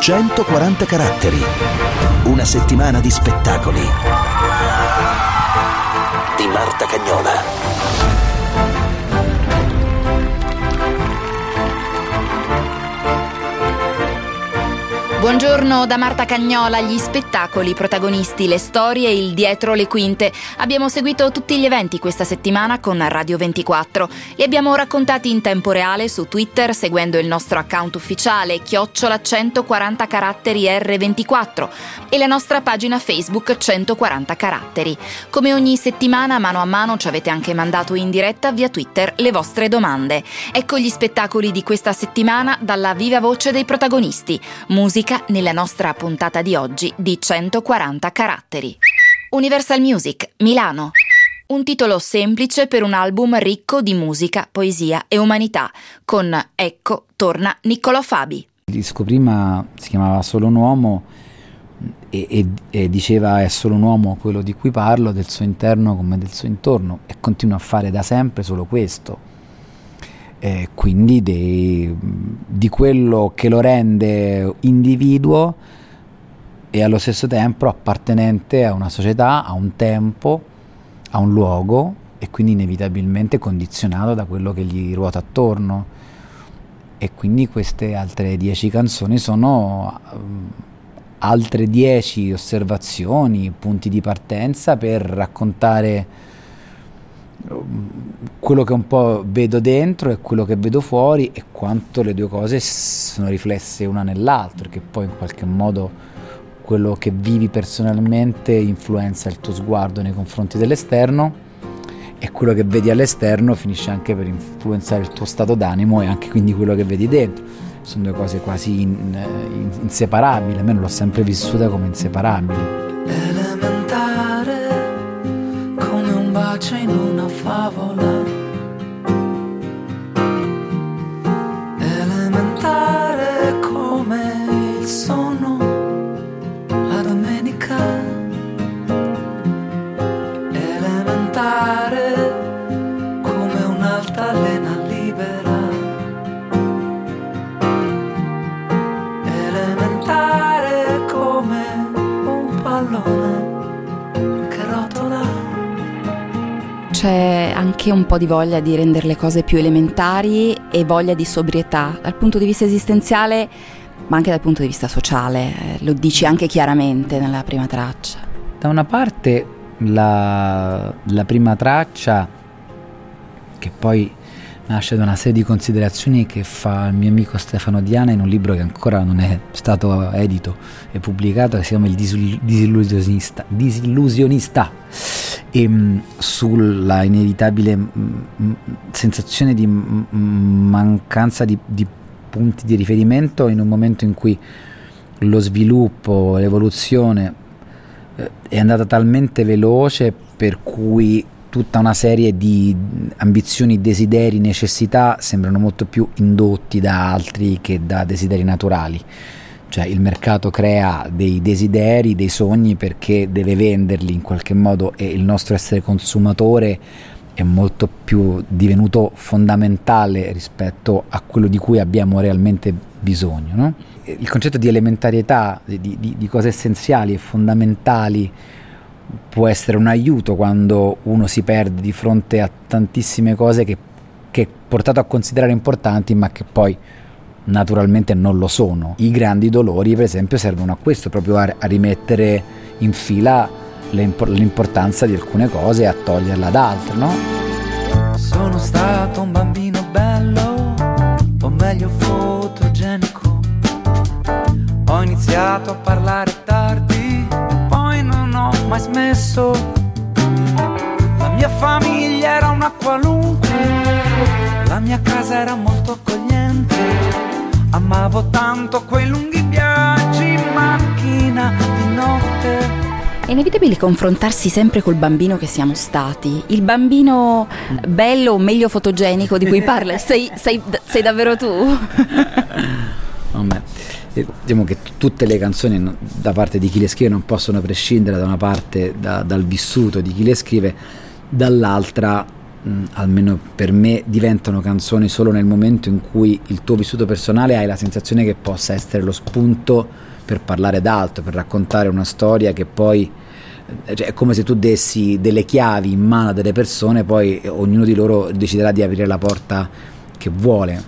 140 caratteri. Una settimana di spettacoli. Di Marta Cagnola. Buongiorno da Marta Cagnola. Gli spettacoli, i protagonisti, le storie, il dietro le quinte. Abbiamo seguito tutti gli eventi questa settimana con Radio 24. Li abbiamo raccontati in tempo reale su Twitter seguendo il nostro account ufficiale @140 caratteri R24 e la nostra pagina Facebook 140 caratteri. Come ogni settimana, mano a mano ci avete anche mandato in diretta via Twitter le vostre domande. Ecco gli spettacoli di questa settimana dalla viva voce dei protagonisti. Musica nella nostra puntata di oggi di 140 caratteri. Universal Music, Milano. Un titolo semplice per un album ricco di musica, poesia e umanità. Con Ecco torna Niccolò Fabi. Il disco prima si chiamava Solo un uomo e diceva è solo un uomo quello di cui parlo, del suo interno come del suo intorno, e continua a fare da sempre solo questo. Quindi di quello che lo rende individuo e allo stesso tempo appartenente a una società, a un tempo, a un luogo, e quindi inevitabilmente condizionato da quello che gli ruota attorno. E quindi queste altre 10 canzoni sono altre 10 osservazioni, punti di partenza per raccontare quello che un po' vedo dentro e quello che vedo fuori, e quanto le due cose sono riflesse una nell'altra, che poi in qualche modo quello che vivi personalmente influenza il tuo sguardo nei confronti dell'esterno, e quello che vedi all'esterno finisce anche per influenzare il tuo stato d'animo e anche quindi quello che vedi dentro. Sono due cose quasi inseparabili, almeno l'ho sempre vissuta come inseparabili. Elementare come un bacio in una favola, elementare come il sonno la domenica, elementare come un'altalena libera, elementare come un pallone che rotola. C'è anche un po' di voglia di rendere le cose più elementari e voglia di sobrietà dal punto di vista esistenziale, ma anche dal punto di vista sociale. Lo dici anche chiaramente nella prima traccia. Da una parte la prima traccia, che poi nasce da una serie di considerazioni che fa il mio amico Stefano Diana in un libro che ancora non è stato edito e pubblicato, che si chiama Il disillusionista, e sulla inevitabile sensazione di mancanza di punti di riferimento in un momento in cui lo sviluppo, l'evoluzione è andata talmente veloce per cui tutta una serie di ambizioni, desideri, necessità sembrano molto più indotti da altri che da desideri naturali. Cioè il mercato crea dei desideri, dei sogni, perché deve venderli in qualche modo, e il nostro essere consumatore è molto più divenuto fondamentale rispetto a quello di cui abbiamo realmente bisogno, no? Il concetto di elementarietà, di cose essenziali e fondamentali, può essere un aiuto quando uno si perde di fronte a tantissime cose che è portato a considerare importanti, ma che poi naturalmente non lo sono. I grandi dolori, per esempio, servono a questo, proprio a rimettere in fila l'importanza di alcune cose e a toglierla da altre, no? Sono stato un bambino bello, o meglio fotogenico. Ho iniziato a parlare tardi, poi non ho mai smesso. La mia famiglia era una qualunque, la mia casa era molto accogliente. Amavo tanto quei lunghi viaggi in macchina di notte. È inevitabile confrontarsi sempre col bambino che siamo stati, il bambino bello o meglio fotogenico di cui parla. Sei davvero tu? Vabbè, diciamo che tutte le canzoni da parte di chi le scrive non possono prescindere da una parte dal vissuto di chi le scrive, dall'altra almeno per me, diventano canzoni solo nel momento in cui il tuo vissuto personale hai la sensazione che possa essere lo spunto per parlare d'altro, per raccontare una storia che poi, cioè, è come se tu dessi delle chiavi in mano a delle persone, poi ognuno di loro deciderà di aprire la porta che vuole,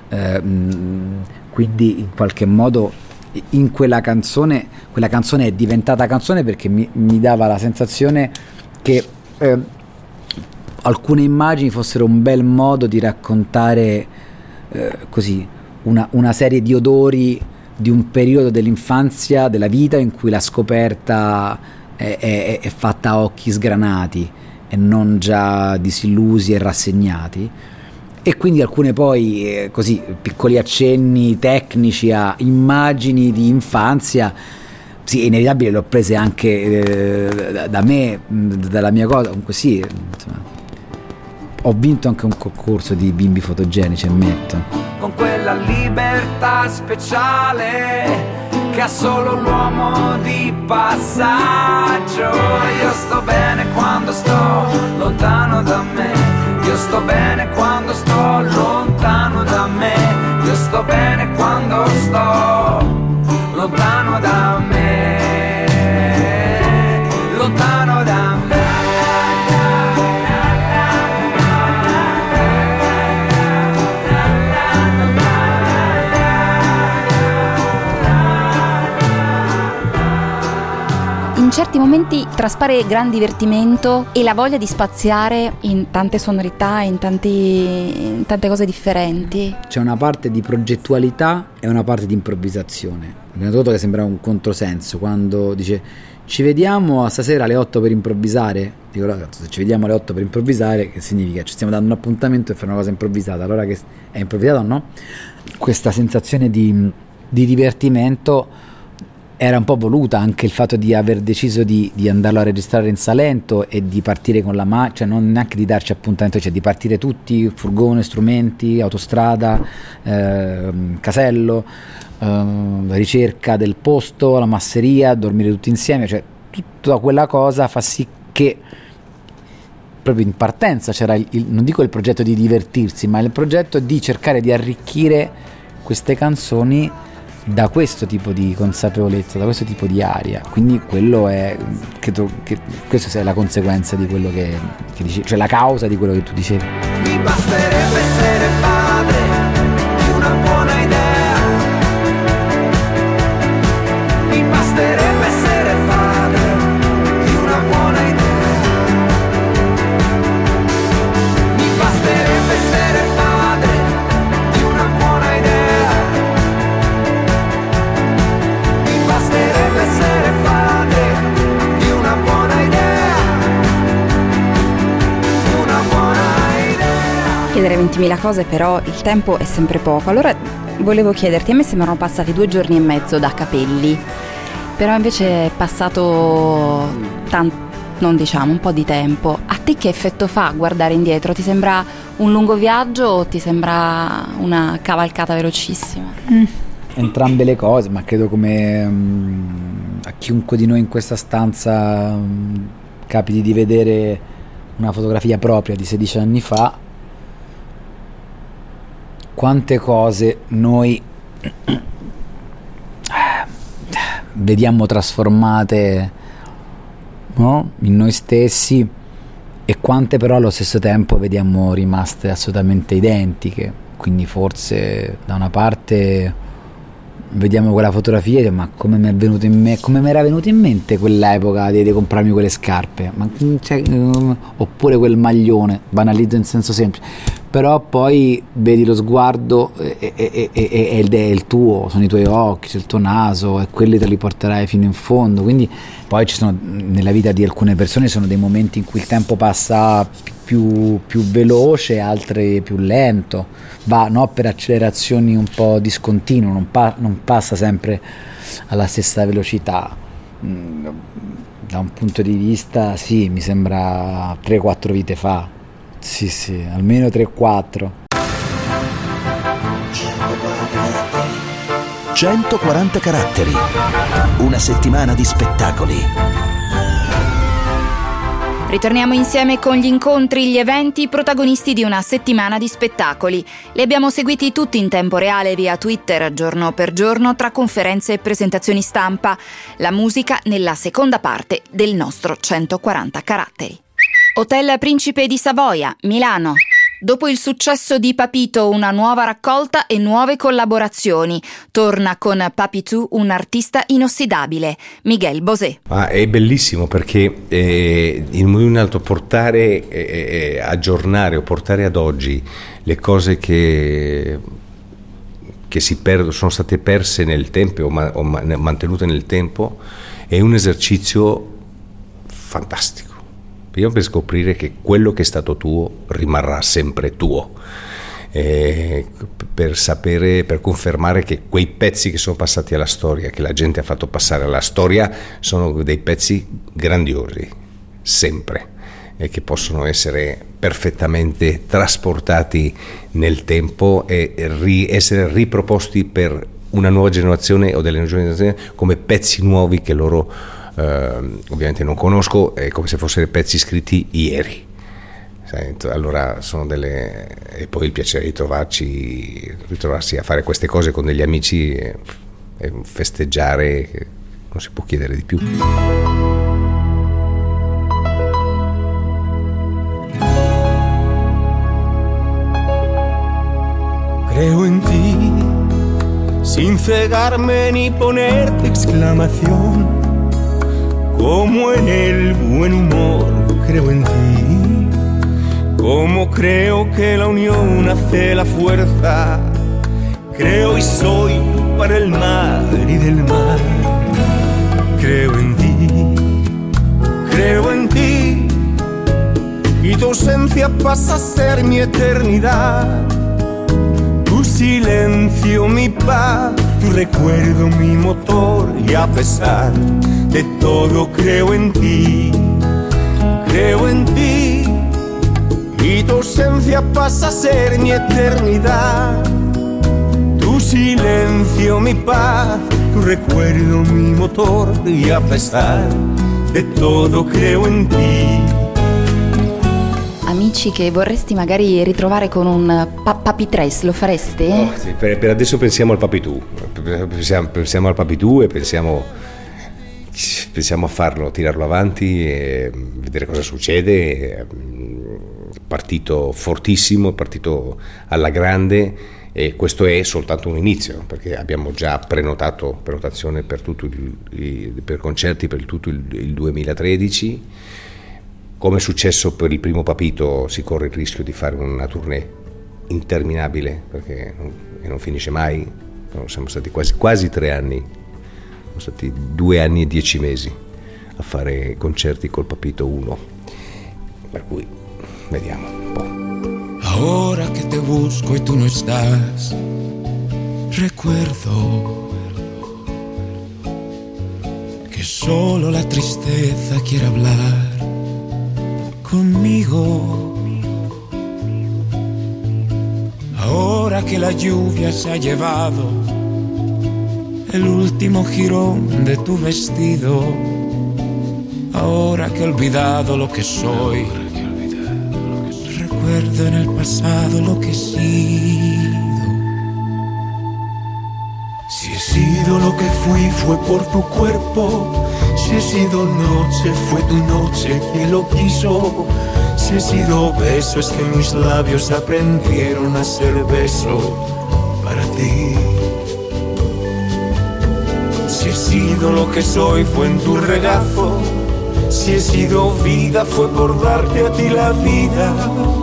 quindi in qualche modo in quella canzone è diventata canzone perché mi dava la sensazione che alcune immagini fossero un bel modo di raccontare così una serie di odori di un periodo dell'infanzia, della vita, in cui la scoperta è fatta a occhi sgranati e non già disillusi e rassegnati, e quindi alcune poi così piccoli accenni tecnici a immagini di infanzia. Sì, è inevitabile, le ho prese anche da me, dalla mia cosa. Comunque sì, insomma, ho vinto anche un concorso di bimbi fotogenici, ammetto. Con quella libertà speciale che ha solo l'uomo di passaggio. Io sto bene quando sto lontano da me, io sto bene quando sto lontano da me, io sto bene quando sto lontano da me, lontano da me. In certi momenti traspare gran divertimento e la voglia di spaziare in tante sonorità, in tante cose differenti. C'è una parte di progettualità e una parte di improvvisazione. Abbiamo notato che sembra un controsenso quando dice ci vediamo stasera alle 8 per improvvisare. Dico, se ci vediamo alle 8 per improvvisare, che significa? Ci stiamo dando un appuntamento per fare una cosa improvvisata. Allora, che è improvvisata o no? Questa sensazione di divertimento era un po' voluta, anche il fatto di aver deciso di andarlo a registrare in Salento e di partire con la cioè non neanche di darci appuntamento, cioè di partire tutti, furgone, strumenti, autostrada, casello, ricerca del posto, la masseria, dormire tutti insieme, cioè tutta quella cosa fa sì che proprio in partenza c'era non dico il progetto di divertirsi, ma il progetto di cercare di arricchire queste canzoni da questo tipo di consapevolezza, da questo tipo di aria. Quindi quello è, credo che questa sia la conseguenza di quello che dici, cioè la causa di quello che tu dicevi. Mi basterebbe essere padre di una buona idea, mi basterebbe essere padre di una buona idea, mi basterebbe essere padre di una buona idea, mi basterebbe essere padre di una buona idea, una buona idea. Chiedere 20.000 cose, però il tempo è sempre poco. Allora volevo chiederti, a me sembrano passati 2 giorni e mezzo da Capelli, però invece è passato non diciamo un po' di tempo. A te che effetto fa guardare indietro? Ti sembra un lungo viaggio o ti sembra una cavalcata velocissima? Entrambe le cose, ma credo come a chiunque di noi in questa stanza capiti di vedere una fotografia propria di 16 anni fa, quante cose noi vediamo trasformate, no? In noi stessi, e quante però allo stesso tempo vediamo rimaste assolutamente identiche. Quindi forse da una parte vediamo quella fotografia e diciamo, ma come mi è venuto in me, come mi era venuto in mente quell'epoca di comprarmi quelle scarpe, ma, cioè, oppure quel maglione, banalizzo in senso semplice, però poi vedi lo sguardo e è il tuo, sono i tuoi occhi, c'è il tuo naso, e quelli te li porterai fino in fondo. Quindi poi ci sono, nella vita di alcune persone sono dei momenti in cui il tempo passa più veloce, altri più lento, va, no, per accelerazioni un po' discontinue, non passa sempre alla stessa velocità. Da un punto di vista sì, mi sembra 3-4 vite fa, sì, almeno 3-4. 140 caratteri, una settimana di spettacoli. Ritorniamo insieme con gli incontri, gli eventi, protagonisti di una settimana di spettacoli. Li abbiamo seguiti tutti in tempo reale via Twitter, giorno per giorno, tra conferenze e presentazioni stampa. La musica nella seconda parte del nostro 140 caratteri. Hotel Principe di Savoia, Milano. Dopo il successo di Papito, una nuova raccolta e nuove collaborazioni. Torna con Papi Tu un artista inossidabile, Miguel Bosé. È bellissimo perché in un altro portare, aggiornare o portare ad oggi le cose che si perdono, sono state perse nel tempo o mantenute nel tempo, è un esercizio fantastico. Prima per scoprire che quello che è stato tuo rimarrà sempre tuo, per sapere, per confermare che quei pezzi che sono passati alla storia, che la gente ha fatto passare alla storia, sono dei pezzi grandiosi, sempre, e che possono essere perfettamente trasportati nel tempo e essere riproposti per una nuova generazione o delle nuove generazioni come pezzi nuovi che loro ovviamente non conosco, è come se fossero pezzi scritti ieri. Allora sono e poi il piacere di ritrovarsi a fare queste cose con degli amici e festeggiare, che non si può chiedere di più. Creo en ti sin cegarme ni ponerte exclamación. Como en el buen humor creo en ti, como creo que la unión hace la fuerza, creo y soy para el mar y del mar. Creo en ti, y tu ausencia pasa a ser mi eternidad. Tu silencio, mi paz, tu recuerdo, mi motor, y a pesar de todo creo en ti, y tu ausencia pasa a ser mi eternidad. Tu silencio, mi paz, tu recuerdo, mi motor, y a pesar de todo creo en ti. Amici che vorresti magari ritrovare con un Papi Tres, lo fareste? No, sì, per adesso pensiamo al Papi Tu, pensiamo al Papi Tu e pensiamo a farlo, tirarlo avanti e vedere cosa succede. Partito fortissimo, partito alla grande, e questo è soltanto un inizio, perché abbiamo già prenotazione per per concerti per tutto il 2013. Come è successo per il primo Papito, si corre il rischio di fare una tournée interminabile, perché non finisce mai. Siamo stati quasi 3 anni, sono stati 2 anni e 10 mesi a fare concerti col Papito 1, per cui vediamo un po'. Ahora que te busco y tú no estás, recuerdo que solo la tristeza quiere hablar conmigo. Ahora que la lluvia se ha llevado el último jirón de tu vestido, ahora que he olvidado lo que soy, recuerdo en el pasado lo que he sido. Si he sido lo que fui fue por tu cuerpo, si he sido noche fue tu noche quien lo quiso, si he sido beso es que mis labios aprendieron a ser beso para ti. Si he sido lo que soy fue en tu regazo, si he sido vida fue por darte a ti la vida,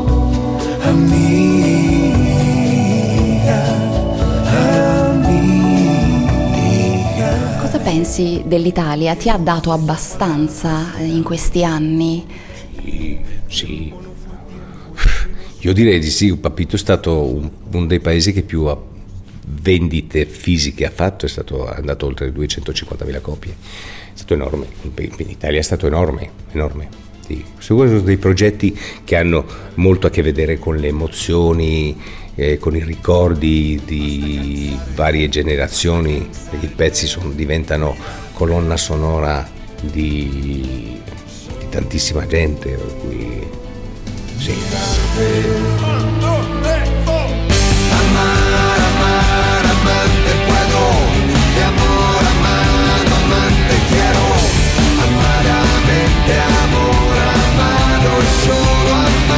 Cosa pensi dell'Italia? Ti ha dato abbastanza in questi anni? Sì. Io direi di sì. Papito è stato uno dei paesi che più vendite fisiche ha fatto, è andato oltre le 250.000 copie. È stato enorme, in Italia è stato enorme. Sì. Sono dei progetti che hanno molto a che vedere con le emozioni, con i ricordi di varie generazioni, perché i pezzi diventano colonna sonora di tantissima gente, per cui sì. Amante puedo, de amor amado, amante quiero, amaramente amor amado, solo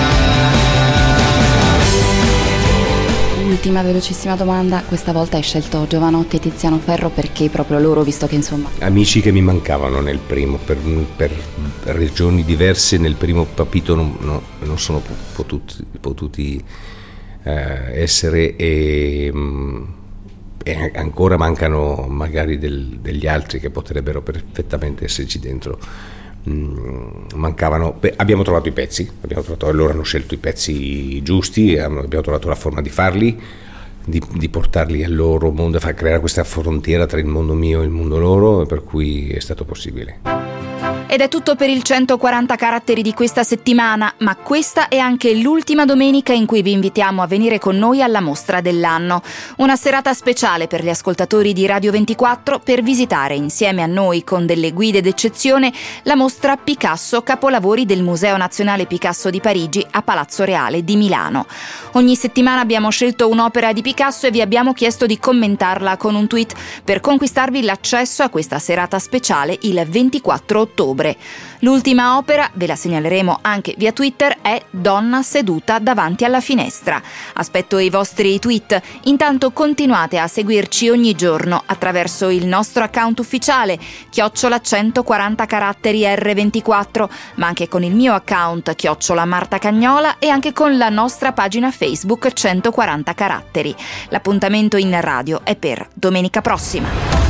amar. Ultima velocissima domanda, questa volta hai scelto Jovanotti e Tiziano Ferro perché proprio loro, visto che insomma... Amici che mi mancavano nel primo, per ragioni diverse nel primo Papito non sono potuti essere e ancora mancano magari degli altri che potrebbero perfettamente esserci dentro. Mancavano, abbiamo trovato i pezzi, loro hanno scelto i pezzi giusti, abbiamo trovato la forma di farli, di portarli al loro mondo, far creare questa frontiera tra il mondo mio e il mondo loro, per cui è stato possibile. Ed è tutto per il 140 caratteri di questa settimana, ma questa è anche l'ultima domenica in cui vi invitiamo a venire con noi alla mostra dell'anno. Una serata speciale per gli ascoltatori di Radio 24 per visitare insieme a noi con delle guide d'eccezione la mostra Picasso Capolavori del Museo Nazionale Picasso di Parigi a Palazzo Reale di Milano. Ogni settimana abbiamo scelto un'opera di Picasso e vi abbiamo chiesto di commentarla con un tweet per conquistarvi l'accesso a questa serata speciale il 24 ottobre. L'ultima opera, ve la segnaleremo anche via Twitter, è Donna seduta davanti alla finestra. Aspetto i vostri tweet. Intanto continuate a seguirci ogni giorno attraverso il nostro account ufficiale @140 caratteri R24, ma anche con il mio account @Marta Cagnola e anche con la nostra pagina Facebook 140 caratteri. L'appuntamento in radio è per domenica prossima.